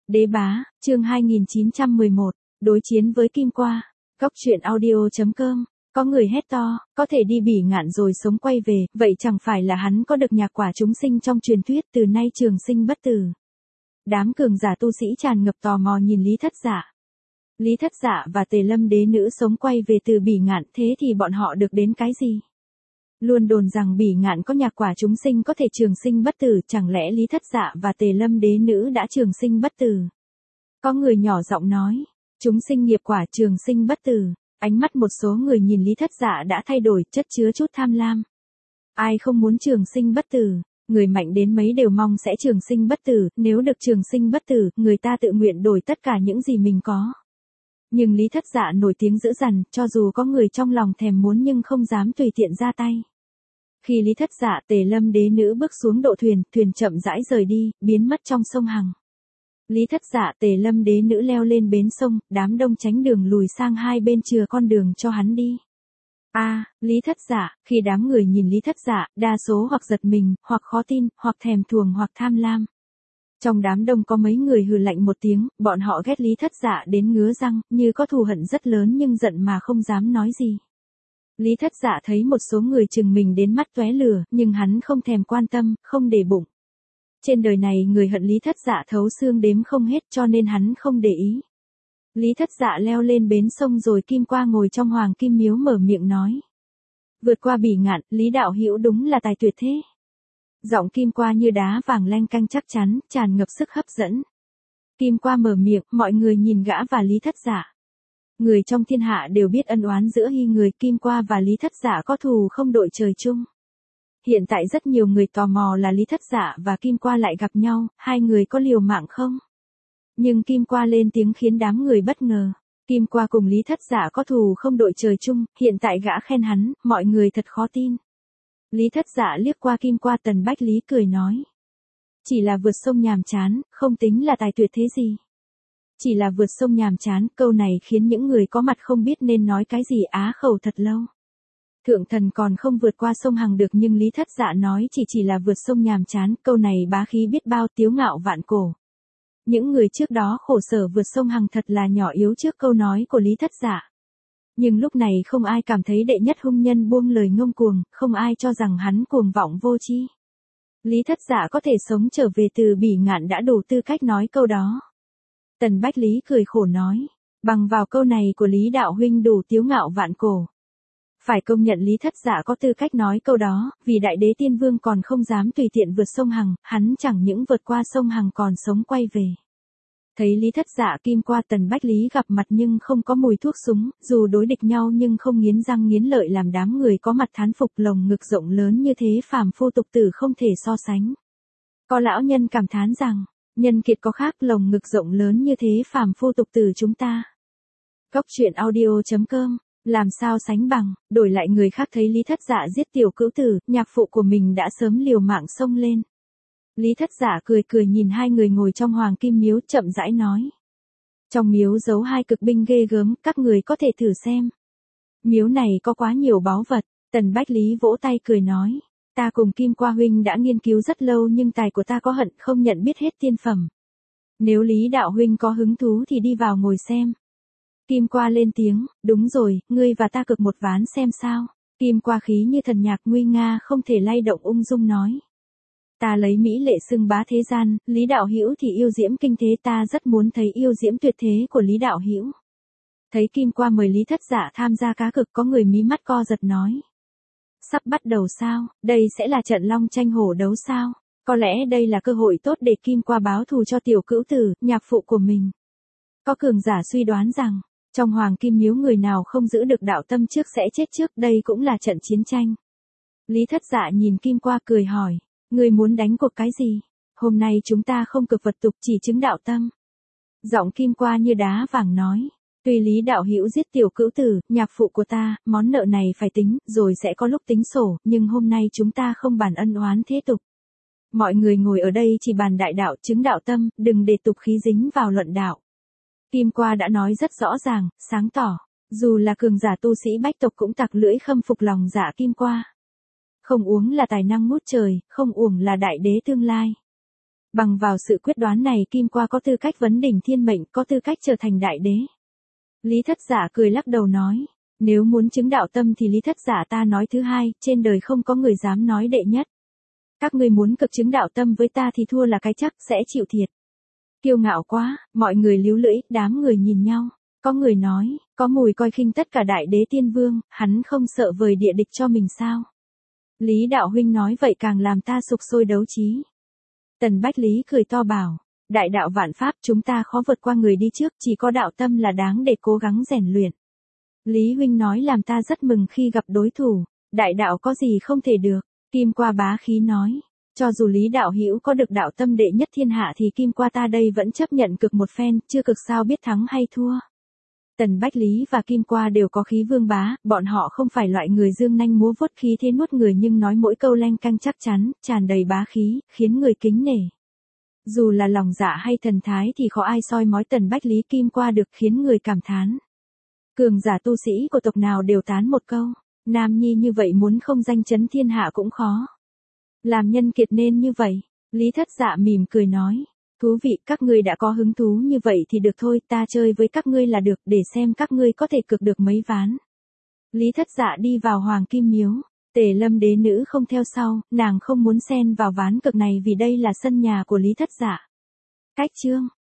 Đế bá, chương 2911, đối chiến với Kim Qua. Góc truyện audio.com. Có người hét to, có thể đi Bỉ Ngạn rồi sống quay về, vậy chẳng phải là hắn có được nhạc quả chúng sinh trong truyền thuyết từ nay trường sinh bất tử. Đám cường giả tu sĩ tràn ngập tò mò nhìn Lý Thất Dạ. Lý Thất Dạ và Tề Lâm đế nữ sống quay về từ Bỉ Ngạn, thế thì bọn họ được đến cái gì? Luôn đồn rằng Bỉ Ngạn có nhạc quả chúng sinh có thể trường sinh bất tử, chẳng lẽ Lý Thất Dạ và Tề Lâm đế nữ đã trường sinh bất tử? Có người nhỏ giọng nói, chúng sinh nghiệp quả trường sinh bất tử. Ánh mắt một số người nhìn Lý Thất Dạ đã thay đổi, chất chứa chút tham lam. Ai không muốn trường sinh bất tử, người mạnh đến mấy đều mong sẽ trường sinh bất tử, nếu được trường sinh bất tử, người ta tự nguyện đổi tất cả những gì mình có. Nhưng Lý Thất Dạ nổi tiếng dữ dằn, cho dù có người trong lòng thèm muốn nhưng không dám tùy tiện ra tay. Khi Lý Thất Dạ, Tề Lâm đế nữ bước xuống độ thuyền, thuyền chậm rãi rời đi, biến mất trong sông Hằng. Lý Thất Dạ, Tề Lâm đế nữ leo lên bến sông, đám đông tránh đường lùi sang hai bên chừa con đường cho hắn đi. Lý Thất Dạ, khi đám người nhìn Lý Thất Dạ, đa số hoặc giật mình, hoặc khó tin, hoặc thèm thuồng hoặc tham lam. Trong đám đông có mấy người hừ lạnh một tiếng, bọn họ ghét Lý Thất Dạ đến ngứa răng, như có thù hận rất lớn nhưng giận mà không dám nói gì. Lý Thất Dạ thấy một số người chừng mình đến mắt tóe lửa, nhưng hắn không thèm quan tâm, không để bụng. Trên đời này người hận Lý Thất Dạ thấu xương đếm không hết cho nên hắn không để ý. Lý Thất Dạ leo lên bến sông rồi Kim Qua ngồi trong Hoàng Kim Miếu mở miệng nói. Vượt qua Bỉ Ngạn, Lý đạo hữu đúng là tài tuyệt thế. Giọng Kim Qua như đá vàng lanh canh chắc chắn, tràn ngập sức hấp dẫn. Kim Qua mở miệng, mọi người nhìn gã và Lý Thất Dạ. Người trong thiên hạ đều biết ân oán giữa hai người Kim Qua và Lý Thất Dạ có thù không đội trời chung. Hiện tại rất nhiều người tò mò là Lý Thất Dạ và Kim Qua lại gặp nhau, hai người có liều mạng không? Nhưng Kim Qua lên tiếng khiến đám người bất ngờ. Kim Qua cùng Lý Thất Dạ có thù không đội trời chung, hiện tại gã khen hắn, mọi người thật khó tin. Lý Thất Dạ liếc qua Kim Qua, Tần Bách Lý cười nói. Chỉ là vượt sông nhàm chán, không tính là tài tuyệt thế gì. Chỉ là vượt sông nhàm chán, câu này khiến những người có mặt không biết nên nói cái gì, á khẩu thật lâu. Thượng thần còn không vượt qua sông Hằng được nhưng Lý Thất Dạ nói chỉ là vượt sông nhàm chán, câu này bá khí biết bao, tiếu ngạo vạn cổ. Những người trước đó khổ sở vượt sông Hằng thật là nhỏ yếu trước câu nói của Lý Thất Dạ. Nhưng lúc này không ai cảm thấy đệ nhất hung nhân buông lời ngông cuồng, không ai cho rằng hắn cuồng vọng vô tri. Lý Thất Dạ có thể sống trở về từ Bỉ Ngạn đã đủ tư cách nói câu đó. Tần Bách Lý cười khổ nói, bằng vào câu này của Lý đạo huynh đủ tiếu ngạo vạn cổ. Phải công nhận Lý Thất Dạ có tư cách nói câu đó, vì Đại Đế Tiên Vương còn không dám tùy tiện vượt sông Hằng, hắn chẳng những vượt qua sông Hằng còn sống quay về. Thấy Lý Thất Dạ, Kim Qua, Tần Bách Lý gặp mặt nhưng không có mùi thuốc súng, dù đối địch nhau nhưng không nghiến răng nghiến lợi, làm đám người có mặt thán phục, lồng ngực rộng lớn như thế phàm phu tục tử không thể so sánh. Có lão nhân cảm thán rằng, nhân kiệt có khác, lồng ngực rộng lớn như thế phàm phu tục tử chúng ta. Góc truyện audio.com. Làm sao sánh bằng, đổi lại người khác thấy Lý Thất Dạ giết tiểu cữu tử, nhạc phụ của mình đã sớm liều mạng xông lên. Lý Thất Dạ cười cười nhìn hai người ngồi trong Hoàng Kim Miếu, chậm rãi nói. Trong miếu giấu hai cực binh ghê gớm, các người có thể thử xem. Miếu này có quá nhiều báu vật. Tần Bách Lý vỗ tay cười nói. Ta cùng Kim Qua huynh đã nghiên cứu rất lâu nhưng tài của ta có hận không nhận biết hết tiên phẩm. Nếu Lý đạo huynh có hứng thú thì đi vào ngồi xem. Kim Qua lên tiếng, đúng rồi, ngươi và ta cực một ván xem sao. Kim Qua khí như thần nhạc nguy nga không thể lay động, ung dung nói. Ta lấy mỹ lệ xưng bá thế gian, Lý đạo hữu thì yêu diễm kinh thế, ta rất muốn thấy yêu diễm tuyệt thế của Lý đạo hữu. Thấy Kim Qua mời Lý Thất Dạ tham gia cá cược, có người mí mắt co giật nói. Sắp bắt đầu sao, đây sẽ là trận long tranh hổ đấu sao? Có lẽ đây là cơ hội tốt để Kim Qua báo thù cho tiểu cữu tử, nhạc phụ của mình. Có cường giả suy đoán rằng, trong Hoàng Kim Miếu người nào không giữ được đạo tâm trước sẽ chết trước, đây cũng là trận chiến tranh. Lý Thất Dạ nhìn Kim Qua cười hỏi, ngươi muốn đánh cuộc cái gì? Hôm nay chúng ta không cược vật tục, chỉ chứng đạo tâm. Giọng Kim Qua như đá vàng nói, tuy Lý đạo hữu giết tiểu cữu tử, nhạc phụ của ta, món nợ này phải tính, rồi sẽ có lúc tính sổ, nhưng hôm nay chúng ta không bàn ân oán thế tục. Mọi người ngồi ở đây chỉ bàn đại đạo, chứng đạo tâm, đừng để tục khí dính vào luận đạo. Kim Qua đã nói rất rõ ràng, sáng tỏ, dù là cường giả tu sĩ bách tộc cũng tặc lưỡi khâm phục lòng dạ Kim Qua. Không uống là tài năng ngút trời, không uổng là đại đế tương lai. Bằng vào sự quyết đoán này Kim Qua có tư cách vấn đỉnh thiên mệnh, có tư cách trở thành đại đế. Lý Thất Dạ cười lắc đầu nói, nếu muốn chứng đạo tâm thì Lý Thất Dạ ta nói thứ hai, trên đời không có người dám nói đệ nhất. Các ngươi muốn cực chứng đạo tâm với ta thì thua là cái chắc, sẽ chịu thiệt. Kiêu ngạo quá, mọi người líu lưỡi, đám người nhìn nhau. Có người nói, có mùi coi khinh tất cả đại đế tiên vương, hắn không sợ vời địa địch cho mình sao? Lý đạo huynh nói vậy càng làm ta sục sôi đấu trí. Tần Bách Lý cười to bảo, đại đạo vạn pháp chúng ta khó vượt qua người đi trước, chỉ có đạo tâm là đáng để cố gắng rèn luyện. Lý huynh nói làm ta rất mừng khi gặp đối thủ, đại đạo có gì không thể được. Kim Qua bá khí nói, cho dù Lý đạo hữu có được đạo tâm đệ nhất thiên hạ thì Kim Qua ta đây vẫn chấp nhận cực một phen, chưa cực sao biết thắng hay thua. Tần Bách Lý và Kim Qua đều có khí vương bá, bọn họ không phải loại người dương nanh múa vuốt khí thế nuốt người nhưng nói mỗi câu lanh canh chắc chắn, tràn đầy bá khí, khiến người kính nể. Dù là lòng dạ hay thần thái thì khó ai soi mói Tần Bách Lý Kim Qua được, khiến người cảm thán. Cường giả tu sĩ của tộc nào đều tán một câu, nam nhi như vậy muốn không danh chấn thiên hạ cũng khó. Làm nhân kiệt nên như vậy. Lý Thất Dạ mỉm cười nói, thú vị, các ngươi đã có hứng thú như vậy thì được thôi, ta chơi với các ngươi là được, để xem các ngươi có thể cược được mấy ván. Lý Thất Dạ đi vào Hoàng Kim Miếu, Tề Lâm đế nữ không theo sau, nàng không muốn xen vào ván cược này vì đây là sân nhà của Lý Thất Dạ. Cách chương